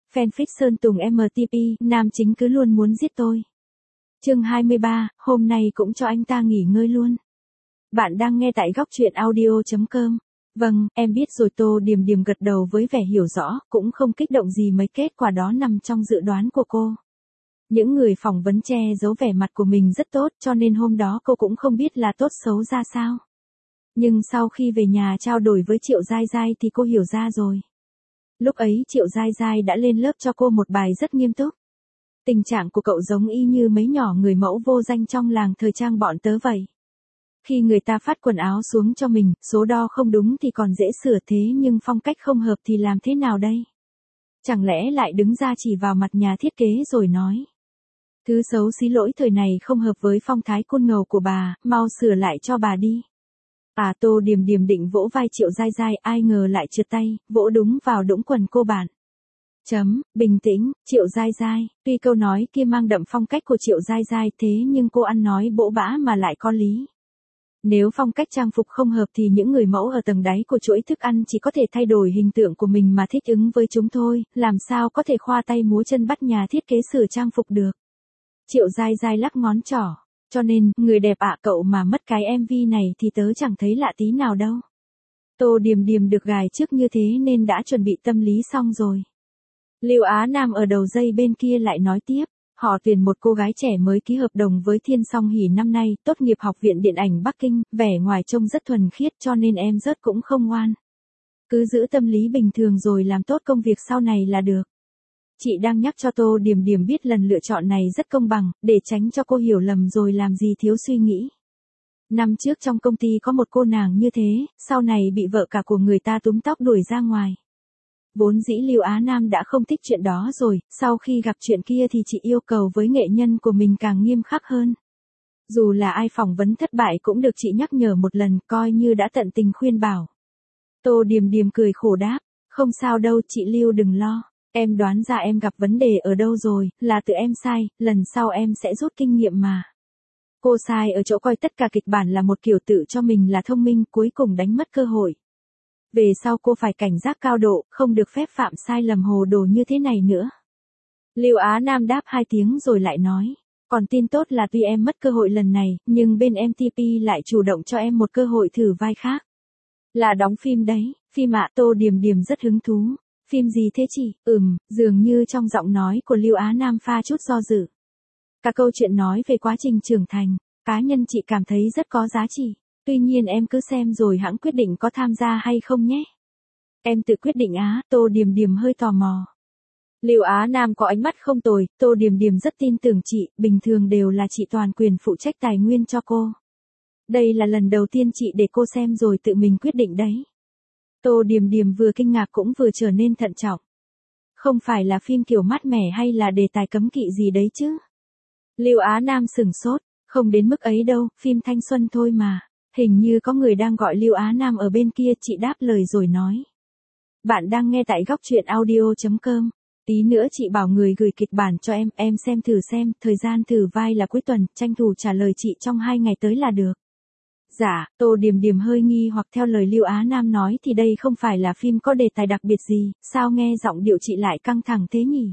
Fanfic Sơn Tùng MTP, nam chính cứ luôn muốn giết tôi. Chương 23, hôm nay cũng cho anh ta nghỉ ngơi luôn. Bạn đang nghe tại góc truyện audio.com. Vâng, em biết rồi. Tô Điềm Điềm gật đầu với vẻ hiểu rõ, cũng không kích động gì, mấy kết quả đó nằm trong dự đoán của cô. Những người phỏng vấn che giấu vẻ mặt của mình rất tốt, cho nên hôm đó cô cũng không biết là tốt xấu ra sao. Nhưng sau khi về nhà trao đổi với Triệu Giai Giai thì cô hiểu ra rồi. Lúc ấy Triệu Giai Giai đã lên lớp cho cô một bài rất nghiêm túc. Tình trạng của cậu giống y như mấy nhỏ người mẫu vô danh trong làng thời trang bọn tớ vậy. Khi người ta phát quần áo xuống cho mình, số đo không đúng thì còn dễ sửa, thế nhưng phong cách không hợp thì làm thế nào đây? Chẳng lẽ lại đứng ra chỉ vào mặt nhà thiết kế rồi nói: thứ xấu xí lỗi thời này không hợp với phong thái côn ngầu của bà, mau sửa lại cho bà đi. Tô Điềm Điềm định vỗ vai Triệu Giai Giai, ai ngờ lại trượt tay, vỗ đúng vào đũng quần cô bạn. Bình tĩnh, Triệu Giai Giai. Tuy câu nói kia mang đậm phong cách của Triệu Giai Giai, thế nhưng cô ăn nói bỗ bã mà lại có lý. Nếu phong cách trang phục không hợp thì những người mẫu ở tầng đáy của chuỗi thức ăn chỉ có thể thay đổi hình tượng của mình mà thích ứng với chúng thôi, làm sao có thể khoa tay múa chân bắt nhà thiết kế sửa trang phục được. Triệu Giai Giai lắc ngón trỏ. Cho nên, người đẹp ạ, cậu mà mất cái MV này thì tớ chẳng thấy lạ tí nào đâu. Tô Điềm Điềm được gài trước như thế nên đã chuẩn bị tâm lý xong rồi. Lưu Á Nam ở đầu dây bên kia lại nói tiếp, họ tuyển một cô gái trẻ mới ký hợp đồng với Thiên Song Hỷ năm nay, tốt nghiệp Học viện Điện ảnh Bắc Kinh, vẻ ngoài trông rất thuần khiết, cho nên em rớt cũng không ngoan. Cứ giữ tâm lý bình thường rồi làm tốt công việc sau này là được. Chị đang nhắc cho Tô Điềm Điềm biết lần lựa chọn này rất công bằng, để tránh cho cô hiểu lầm rồi làm gì thiếu suy nghĩ. Năm trước trong công ty có một cô nàng như thế, sau này bị vợ cả của người ta túm tóc đuổi ra ngoài. Vốn dĩ Lưu Á Nam đã không thích chuyện đó rồi, sau khi gặp chuyện kia thì chị yêu cầu với nghệ nhân của mình càng nghiêm khắc hơn. Dù là ai phỏng vấn thất bại cũng được chị nhắc nhở một lần, coi như đã tận tình khuyên bảo. Tô Điềm Điềm cười khổ đáp, không sao đâu chị Lưu, đừng lo. Em đoán ra em gặp vấn đề ở đâu rồi, là tự em sai, lần sau em sẽ rút kinh nghiệm mà. Cô sai ở chỗ coi tất cả kịch bản là một kiểu tự cho mình là thông minh, cuối cùng đánh mất cơ hội. Về sau cô phải cảnh giác cao độ, không được phép phạm sai lầm hồ đồ như thế này nữa. Lưu Á Nam đáp 2 tiếng rồi lại nói, còn tin tốt là tuy em mất cơ hội lần này, nhưng bên MTP lại chủ động cho em một cơ hội thử vai khác. Là đóng phim đấy. Phim ạ? Tô Điềm Điềm rất hứng thú. Phim gì thế chị? Dường như trong giọng nói của Lưu Á Nam pha chút do dự. Cả câu chuyện nói về quá trình trưởng thành, cá nhân chị cảm thấy rất có giá trị. Tuy nhiên em cứ xem rồi hãng quyết định có tham gia hay không nhé. Em tự quyết định á? Tô Điềm Điềm hơi tò mò. Lưu Á Nam có ánh mắt không tồi, Tô Điềm Điềm rất tin tưởng chị, bình thường đều là chị toàn quyền phụ trách tài nguyên cho cô. Đây là lần đầu tiên chị để cô xem rồi tự mình quyết định đấy. Tô Điềm Điềm vừa kinh ngạc cũng vừa trở nên thận trọng. Không phải là phim kiểu mát mẻ hay là đề tài cấm kỵ gì đấy chứ? Lưu Á Nam sửng sốt, không đến mức ấy đâu, phim thanh xuân thôi mà. Hình như có người đang gọi Lưu Á Nam ở bên kia, chị đáp lời rồi nói. Bạn đang nghe tại góc truyện audio.com. Tí nữa chị bảo người gửi kịch bản cho em xem thử xem, thời gian thử vai là cuối tuần, tranh thủ trả lời chị trong 2 ngày tới là được. Dạ, Tô Điềm Điềm hơi nghi hoặc theo lời Lưu Á Nam nói thì đây không phải là phim có đề tài đặc biệt gì, sao nghe giọng điệu chị lại căng thẳng thế nhỉ?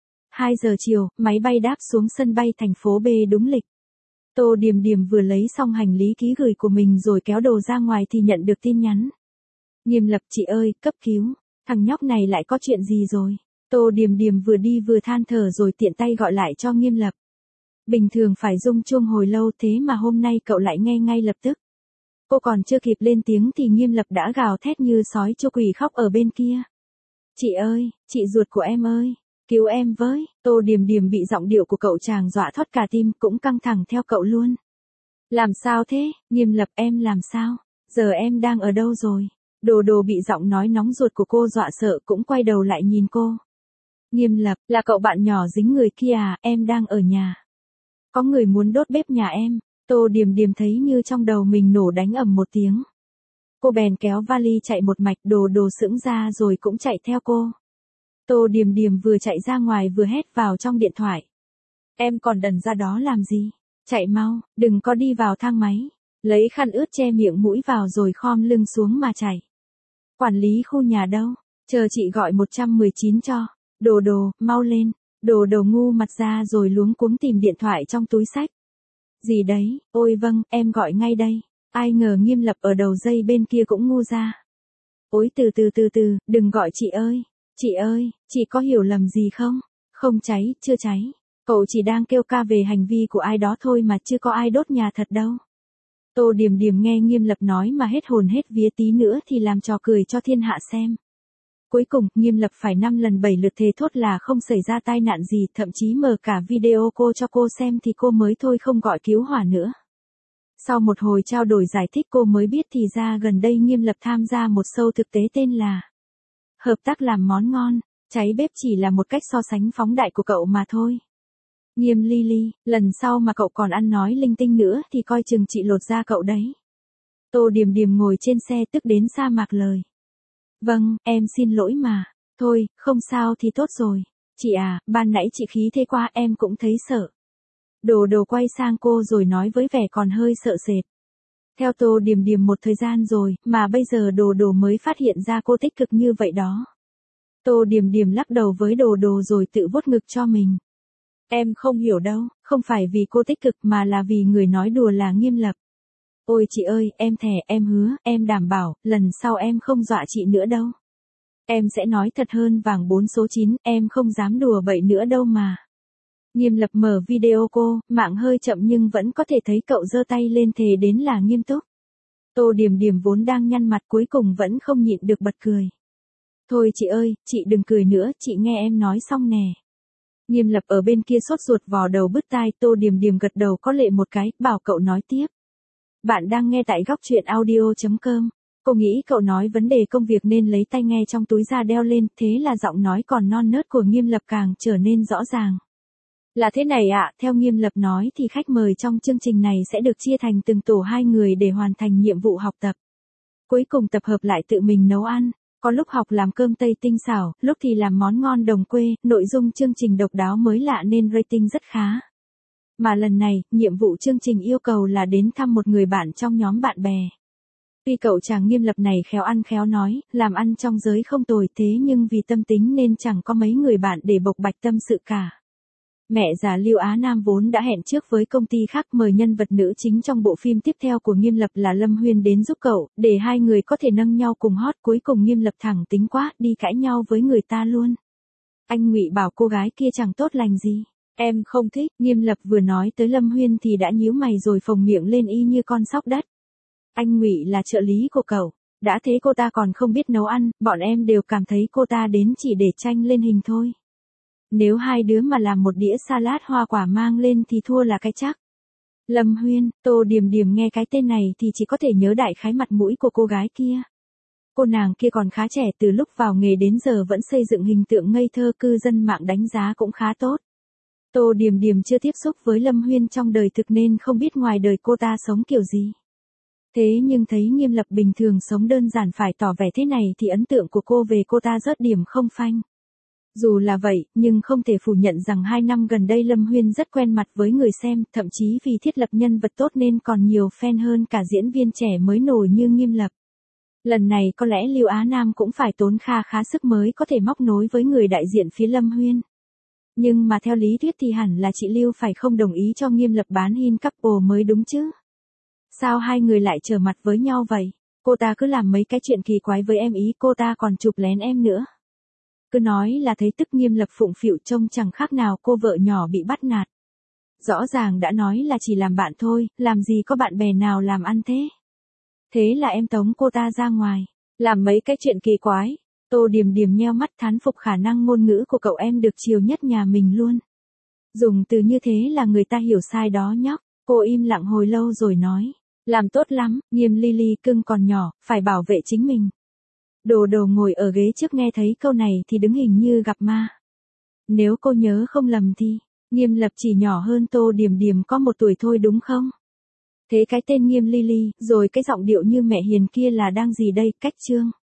2 giờ chiều, máy bay đáp xuống sân bay thành phố B đúng lịch. Tô Điềm Điềm vừa lấy xong hành lý ký gửi của mình rồi kéo đồ ra ngoài thì nhận được tin nhắn. Nghiêm Lập, chị ơi, cấp cứu, thằng nhóc này lại có chuyện gì rồi? Tô Điềm Điềm vừa đi vừa than thở rồi tiện tay gọi lại cho Nghiêm Lập. Bình thường phải rung chuông hồi lâu, thế mà hôm nay cậu lại nghe ngay lập tức. Cô còn chưa kịp lên tiếng thì Nghiêm Lập đã gào thét như sói chu quỷ khóc ở bên kia. Chị ơi, chị ruột của em ơi, cứu em với. Tô Điềm Điềm bị giọng điệu của cậu chàng dọa thoát cả tim, cũng căng thẳng theo cậu luôn. Làm sao thế? Nghiêm Lập, em làm sao? Giờ em đang ở đâu rồi? Đồ Đồ bị giọng nói nóng ruột của cô dọa sợ cũng quay đầu lại nhìn cô. Nghiêm Lập, là cậu bạn nhỏ dính người kia à? Em đang ở nhà. Có người muốn đốt bếp nhà em. Tô Điềm Điềm thấy như trong đầu mình nổ đánh ầm một tiếng. Cô bèn kéo vali chạy một mạch, Đồ Đồ sững ra rồi cũng chạy theo cô. Tô Điềm Điềm vừa chạy ra ngoài vừa hét vào trong điện thoại. Em còn đần ra đó làm gì? Chạy mau, đừng có đi vào thang máy. Lấy khăn ướt che miệng mũi vào rồi khom lưng xuống mà chạy. Quản lý khu nhà đâu? Chờ chị gọi 119 cho. Đồ đồ, mau lên. Đồ đồ ngu mặt ra rồi luống cuống tìm điện thoại trong túi xách. Gì đấy, ôi vâng, em gọi ngay đây. Ai ngờ Nghiêm Lập ở đầu dây bên kia cũng ngu ra. Ôi từ từ, đừng gọi chị ơi. Chị ơi, chị có hiểu lầm gì không? Không cháy, chưa cháy. Cậu chỉ đang kêu ca về hành vi của ai đó thôi mà chưa có ai đốt nhà thật đâu. Tô Điềm Điềm nghe Nghiêm Lập nói mà hết hồn hết vía, tí nữa thì làm trò cười cho thiên hạ xem. Cuối cùng, Nghiêm Lập phải 5 lần 7 lượt thề thốt là không xảy ra tai nạn gì, thậm chí mở cả video cô cho cô xem thì cô mới thôi không gọi cứu hỏa nữa. Sau một hồi trao đổi giải thích cô mới biết thì ra gần đây Nghiêm Lập tham gia một show thực tế tên là Hợp tác làm món ngon, cháy bếp chỉ là một cách so sánh phóng đại của cậu mà thôi. Nghiêm Lily, lần sau mà cậu còn ăn nói linh tinh nữa thì coi chừng chị lột da cậu đấy. Tô Điềm Điềm ngồi trên xe tức đến sa mạc lời. Vâng, em xin lỗi mà. Thôi, không sao thì tốt rồi. Chị à, ban nãy chị khí thế quá em cũng thấy sợ. Đồ đồ quay sang cô rồi nói với vẻ còn hơi sợ sệt. Theo Tô Điềm Điềm một thời gian rồi, mà bây giờ đồ đồ mới phát hiện ra cô tích cực như vậy đó. Tô Điềm Điềm lắc đầu với đồ đồ rồi tự vuốt ngực cho mình. Em không hiểu đâu, không phải vì cô tích cực mà là vì người nói đùa là Nghiêm Lập. Ôi chị ơi, em thề, em hứa, em đảm bảo, lần sau em không dọa chị nữa đâu. Em sẽ nói thật hơn vàng 4 số 9, em không dám đùa bậy nữa đâu mà. Nghiêm Lập mở video cô, mạng hơi chậm nhưng vẫn có thể thấy cậu giơ tay lên thề đến là nghiêm túc. Tô Điềm Điềm vốn đang nhăn mặt cuối cùng vẫn không nhịn được bật cười. Thôi chị ơi, chị đừng cười nữa, chị nghe em nói xong nè. Nghiêm Lập ở bên kia sốt ruột vò đầu bứt tai, Tô Điềm Điềm gật đầu có lệ một cái, bảo cậu nói tiếp. Bạn đang nghe tại góc truyện audio.com. Cô nghĩ cậu nói vấn đề công việc nên lấy tai nghe trong túi ra đeo lên, thế là giọng nói còn non nớt của Nghiêm Lập càng trở nên rõ ràng. Là thế này ạ, theo Nghiêm Lập nói thì khách mời trong chương trình này sẽ được chia thành từng tổ 2 người để hoàn thành nhiệm vụ học tập. Cuối cùng tập hợp lại tự mình nấu ăn, có lúc học làm cơm Tây tinh xảo, lúc thì làm món ngon đồng quê, nội dung chương trình độc đáo mới lạ nên rating rất khá. Mà lần này, nhiệm vụ chương trình yêu cầu là đến thăm một người bạn trong nhóm bạn bè. Tuy cậu chàng Nghiêm Lập này khéo ăn khéo nói, làm ăn trong giới không tồi thế nhưng vì tâm tính nên chẳng có mấy người bạn để bộc bạch tâm sự cả. Mẹ già Lưu Á Nam vốn đã hẹn trước với công ty khác mời nhân vật nữ chính trong bộ phim tiếp theo của Nghiêm Lập là Lâm Huyên đến giúp cậu, để hai người có thể nâng nhau cùng hot. Cuối cùng Nghiêm Lập thẳng tính quá, đi cãi nhau với người ta luôn. Anh Ngụy bảo cô gái kia chẳng tốt lành gì. Em không thích, Nghiêm Lập vừa nói tới Lâm Huyên thì đã nhíu mày rồi phồng miệng lên y như con sóc đất. Anh Ngụy là trợ lý của cậu, đã thế cô ta còn không biết nấu ăn, bọn em đều cảm thấy cô ta đến chỉ để tranh lên hình thôi. Nếu hai đứa mà làm một đĩa salad hoa quả mang lên thì thua là cái chắc. Lâm Huyên, Tô Điềm Điềm nghe cái tên này thì chỉ có thể nhớ đại khái mặt mũi của cô gái kia. Cô nàng kia còn khá trẻ, từ lúc vào nghề đến giờ vẫn xây dựng hình tượng ngây thơ, cư dân mạng đánh giá cũng khá tốt. Tô Điềm Điềm chưa tiếp xúc với Lâm Huyên trong đời thực nên không biết ngoài đời cô ta sống kiểu gì. Thế nhưng thấy Nghiêm Lập bình thường sống đơn giản phải tỏ vẻ thế này thì ấn tượng của cô về cô ta rớt điểm không phanh. Dù là vậy, nhưng không thể phủ nhận rằng 2 năm gần đây Lâm Huyên rất quen mặt với người xem, thậm chí vì thiết lập nhân vật tốt nên còn nhiều fan hơn cả diễn viên trẻ mới nổi như Nghiêm Lập. Lần này có lẽ Lưu Á Nam cũng phải tốn khá sức mới có thể móc nối với người đại diện phía Lâm Huyên. Nhưng mà theo lý thuyết thì hẳn là chị Lưu phải không đồng ý cho Nghiêm Lập bán hin couple mới đúng chứ. Sao hai người lại trở mặt với nhau vậy? Cô ta cứ làm mấy cái chuyện kỳ quái với em ý, cô ta còn chụp lén em nữa. Cứ nói là thấy tức. Nghiêm Lập phụng phịu trông chẳng khác nào cô vợ nhỏ bị bắt nạt. Rõ ràng đã nói là chỉ làm bạn thôi, làm gì có bạn bè nào làm ăn thế. Thế là em tống cô ta ra ngoài, làm mấy cái chuyện kỳ quái. Tô Điềm Điềm nheo mắt thán phục khả năng ngôn ngữ của cậu em được chiều nhất nhà mình luôn. Dùng từ như thế là người ta hiểu sai đó nhóc. Cô im lặng hồi lâu rồi nói. Làm tốt lắm, Nghiêm Lily cưng còn nhỏ, phải bảo vệ chính mình. Đồ đồ ngồi ở ghế trước nghe thấy câu này thì đứng hình như gặp ma. Nếu cô nhớ không lầm thì, Nghiêm Lập chỉ nhỏ hơn Tô Điềm Điềm có 1 tuổi thôi đúng không? Thế cái tên Nghiêm Lily, rồi cái giọng điệu như mẹ hiền kia là đang gì đây, cách chương?